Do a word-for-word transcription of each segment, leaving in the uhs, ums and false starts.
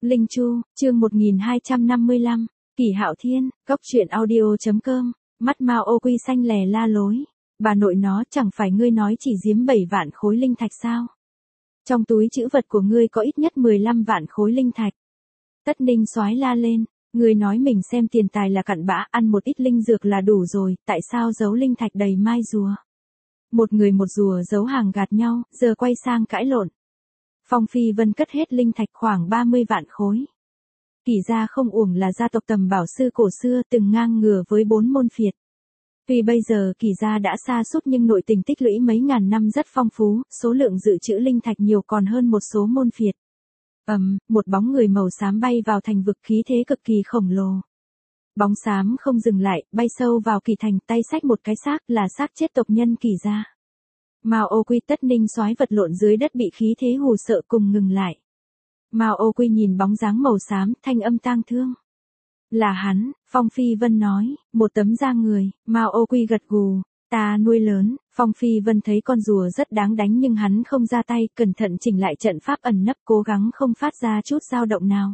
Linh Chu, chương một nghìn hai trăm năm mươi lăm, Kỷ Hạo Thiên, Cốc truyện audio.com, mắt Mao ô quy xanh lè la lối. Bà nội nó, chẳng phải ngươi nói chỉ giếm bảy vạn khối linh thạch sao? Trong túi trữ vật của ngươi có ít nhất mười lăm vạn khối linh thạch. Tất Ninh soái la lên, ngươi nói mình xem tiền tài là cặn bã, ăn một ít linh dược là đủ rồi, tại sao giấu linh thạch đầy mai rùa? Một người một rùa giấu hàng gạt nhau, giờ quay sang cãi lộn. Phong Phi Vân cất hết linh thạch khoảng ba mươi vạn khối. Kỷ gia không uổng là gia tộc tầm bảo sư cổ xưa từng ngang ngửa với bốn môn phiệt. Tuy bây giờ Kỷ gia đã sa sút nhưng nội tình tích lũy mấy ngàn năm rất phong phú, số lượng dự trữ linh thạch nhiều còn hơn một số môn phiệt. Ầm, um, một bóng người màu xám bay vào thành vực, khí thế cực kỳ khổng lồ. Bóng xám không dừng lại, bay sâu vào Kỷ thành, tay xách một cái xác, là xác chết tộc nhân Kỷ gia. Mao ô quy Tất Ninh soái vật lộn dưới đất bị khí thế hù sợ cùng ngừng lại. Mao ô quy nhìn bóng dáng màu xám, thanh âm tang thương. Là hắn, Phong Phi Vân nói, một tấm da người. Mao ô quy gật gù, ta nuôi lớn. Phong Phi Vân thấy con rùa rất đáng đánh nhưng hắn không ra tay, cẩn thận chỉnh lại trận pháp ẩn nấp, cố gắng không phát ra chút dao động nào.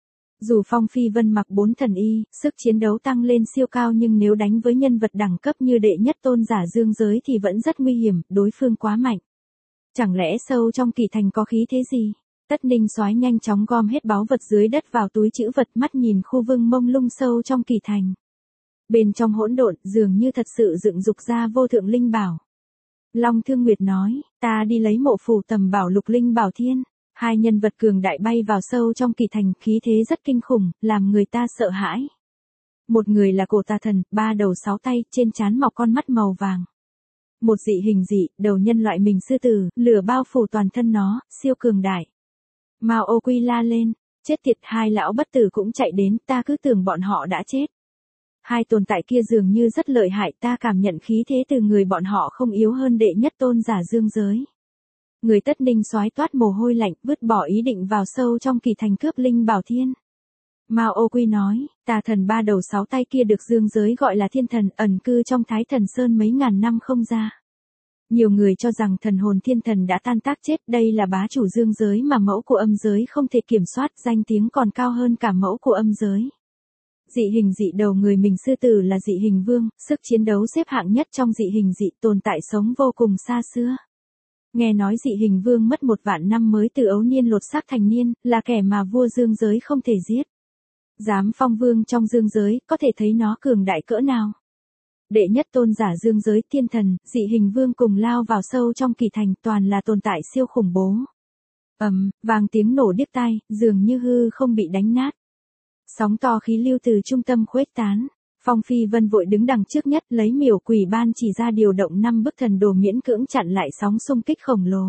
Dù Phong Phi Vân mặc bốn thần y, sức chiến đấu tăng lên siêu cao nhưng nếu đánh với nhân vật đẳng cấp như đệ nhất tôn giả dương giới thì vẫn rất nguy hiểm, đối phương quá mạnh. Chẳng lẽ sâu trong Kỷ thành có khí thế gì? Tất Ninh soái nhanh chóng gom hết báu vật dưới đất vào túi trữ vật, mắt nhìn khu vương mông lung sâu trong Kỷ thành. Bên trong hỗn độn, dường như thật sự dựng dục ra vô thượng linh bảo. Long Thương Nguyệt nói, ta đi lấy mộ phù tầm bảo lục linh bảo thiên. Hai nhân vật cường đại bay vào sâu trong Kỷ thành, khí thế rất kinh khủng, làm người ta sợ hãi. Một người là cổ tà thần, ba đầu sáu tay, trên trán mọc con mắt màu vàng. Một dị hình dị, đầu nhân loại mình sư tử, lửa bao phủ toàn thân nó, siêu cường đại. Mao ô quy la lên, chết tiệt, hai lão bất tử cũng chạy đến, ta cứ tưởng bọn họ đã chết. Hai tồn tại kia dường như rất lợi hại, ta cảm nhận khí thế từ người bọn họ không yếu hơn đệ nhất tôn giả dương giới. Người Tất Ninh soái toát mồ hôi lạnh, vứt bỏ ý định vào sâu trong Kỷ thành cướp linh bảo thiên. Mao ô quy nói, tà thần ba đầu sáu tay kia được dương giới gọi là thiên thần, ẩn cư trong Thái Thần Sơn mấy ngàn năm không ra. Nhiều người cho rằng thần hồn thiên thần đã tan tác chết, đây là bá chủ dương giới mà mẫu của âm giới không thể kiểm soát, danh tiếng còn cao hơn cả mẫu của âm giới. Dị hình dị đầu người mình sư tử là dị hình vương, sức chiến đấu xếp hạng nhất trong dị hình dị, tồn tại sống vô cùng xa xưa. Nghe nói dị hình vương mất một vạn năm mới từ ấu niên lột xác thành niên, là kẻ mà vua dương giới không thể giết. Dám phong vương trong dương giới, có thể thấy nó cường đại cỡ nào. Đệ nhất tôn giả dương giới, thiên thần, dị hình vương cùng lao vào sâu trong Kỷ thành, toàn là tồn tại siêu khủng bố. Ầm, um, vang tiếng nổ điếc tai, dường như hư không bị đánh nát. Sóng to khí lưu từ trung tâm khuếch tán. Phong Phi Vân vội đứng đằng trước nhất, lấy miểu quỷ ban chỉ ra điều động năm bức thần đồ miễn cưỡng chặn lại sóng xung kích khổng lồ.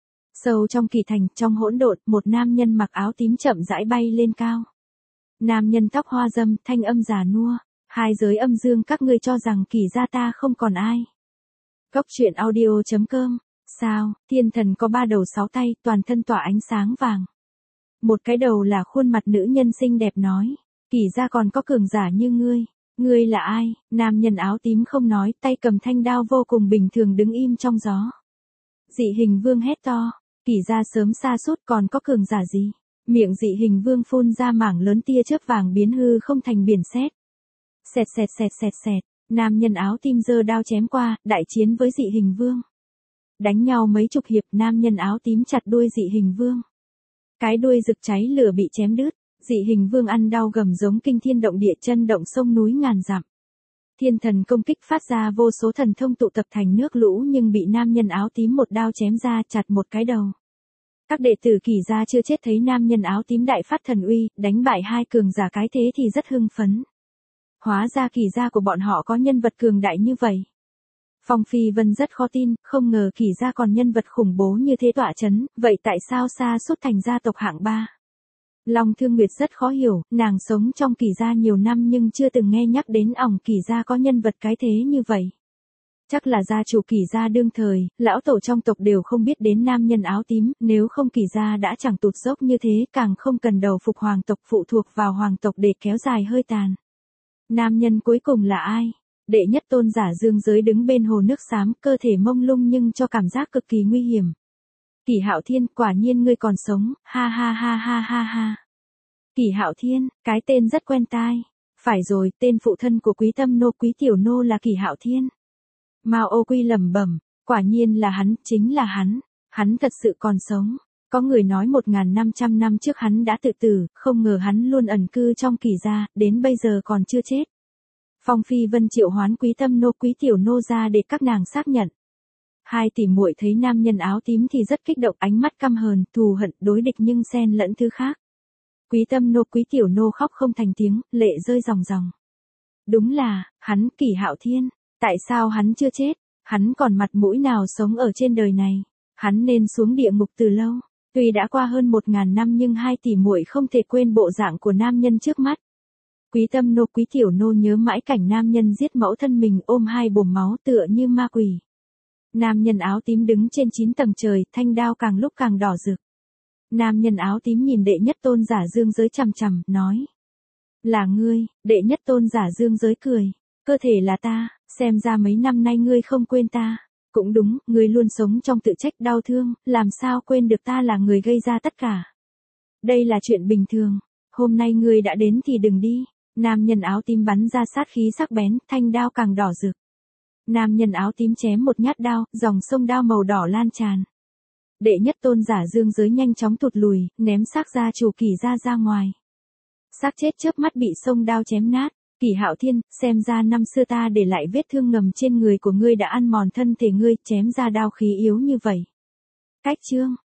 Sâu trong Kỷ thành, trong hỗn độn, một nam nhân mặc áo tím chậm rãi bay lên cao. Nam nhân tóc hoa râm, thanh âm già nua. Hai giới âm dương các ngươi cho rằng Kỷ gia ta không còn ai. Cốc truyện audio.com. Sao, thiên thần có ba đầu sáu tay, toàn thân tỏa ánh sáng vàng. Một cái đầu là khuôn mặt nữ nhân xinh đẹp nói. Kỷ gia còn có cường giả như ngươi. Ngươi là ai? Nam nhân áo tím không nói, tay cầm thanh đao vô cùng bình thường đứng im trong gió. Dị hình vương hét to. Kỷ gia sớm sa sút, còn có cường giả gì? Miệng dị hình vương phun ra mảng lớn tia chớp vàng biến hư không thành biển sét. Xẹt xẹt xẹt xẹt xẹt, nam nhân áo tim giơ đao chém qua, đại chiến với dị hình vương. Đánh nhau mấy chục hiệp, nam nhân áo tím chặt đuôi dị hình vương. Cái đuôi rực cháy lửa bị chém đứt, dị hình vương ăn đau gầm giống kinh thiên động địa, chân động sông núi ngàn dặm. Thiên thần công kích phát ra vô số thần thông tụ tập thành nước lũ nhưng bị nam nhân áo tím một đao chém ra, chặt một cái đầu. Các đệ tử Kỷ gia chưa chết thấy nam nhân áo tím đại phát thần uy, đánh bại hai cường giả cái thế thì rất hưng phấn. Hóa ra Kỷ gia của bọn họ có nhân vật cường đại như vậy. Phong Phi Vân rất khó tin, không ngờ Kỷ gia còn nhân vật khủng bố như thế tọa chấn, vậy tại sao sa sút thành gia tộc hạng ba? Long Thương Nguyệt rất khó hiểu, nàng sống trong Kỷ gia nhiều năm nhưng chưa từng nghe nhắc đến ỏng Kỷ gia có nhân vật cái thế như vậy. Chắc là gia chủ Kỷ gia đương thời, lão tổ trong tộc đều không biết đến nam nhân áo tím, nếu không Kỷ gia đã chẳng tụt dốc như thế, càng không cần đầu phục hoàng tộc phụ thuộc vào hoàng tộc để kéo dài hơi tàn. Nam nhân cuối cùng là ai? Đệ nhất tôn giả dương giới đứng bên hồ nước xám, cơ thể mông lung nhưng cho cảm giác cực kỳ nguy hiểm. Kỷ Hạo Thiên, quả nhiên ngươi còn sống, ha ha ha ha ha ha. Kỷ Hạo Thiên, cái tên rất quen tai. Phải rồi, tên phụ thân của Quý Tâm Nô Quý Tiểu Nô là Kỷ Hạo Thiên. Mao Ô Quy lẩm bẩm, quả nhiên là hắn, chính là hắn. Hắn thật sự còn sống. Có người nói một nghìn năm trăm năm trước hắn đã tự tử, không ngờ hắn luôn ẩn cư trong Kỷ gia, đến bây giờ còn chưa chết. Phong Phi Vân triệu hoán Quý Tâm Nô Quý Tiểu Nô ra để các nàng xác nhận. Hai tỷ muội thấy nam nhân áo tím thì rất kích động, ánh mắt căm hờn, thù hận, đối địch nhưng xen lẫn thứ khác. Quý Tâm Nô Quý Tiểu Nô khóc không thành tiếng, lệ rơi ròng ròng. Đúng là, hắn, Kỷ Hạo Thiên. Tại sao hắn chưa chết? Hắn còn mặt mũi nào sống ở trên đời này? Hắn nên xuống địa ngục từ lâu. Tuy đã qua hơn một ngàn năm nhưng hai tỷ muội không thể quên bộ dạng của nam nhân trước mắt. Quý Tâm Nô Quý Tiểu Nô nhớ mãi cảnh nam nhân giết mẫu thân mình, ôm hai bồn máu tựa như ma quỷ. Nam nhân áo tím đứng trên chín tầng trời, thanh đao càng lúc càng đỏ rực. Nam nhân áo tím nhìn đệ nhất tôn giả dương giới chằm chằm, nói. Là ngươi. Đệ nhất tôn giả dương giới cười. Cơ thể là ta, xem ra mấy năm nay ngươi không quên ta. Cũng đúng, ngươi luôn sống trong tự trách đau thương, làm sao quên được ta là người gây ra tất cả. Đây là chuyện bình thường. Hôm nay ngươi đã đến thì đừng đi. Nam nhân áo tím bắn ra sát khí sắc bén, thanh đao càng đỏ rực. Nam nhân áo tím chém một nhát đao, dòng sông đao màu đỏ lan tràn. Đệ nhất tôn giả dương giới nhanh chóng tụt lùi, ném xác gia chủ Kỷ gia ra ngoài. Xác chết chớp mắt bị sông đao chém nát. Kỷ Hạo Thiên, xem ra năm xưa ta để lại vết thương ngầm trên người của ngươi đã ăn mòn thân thể ngươi, chém ra đao khí yếu như vậy. Cách chương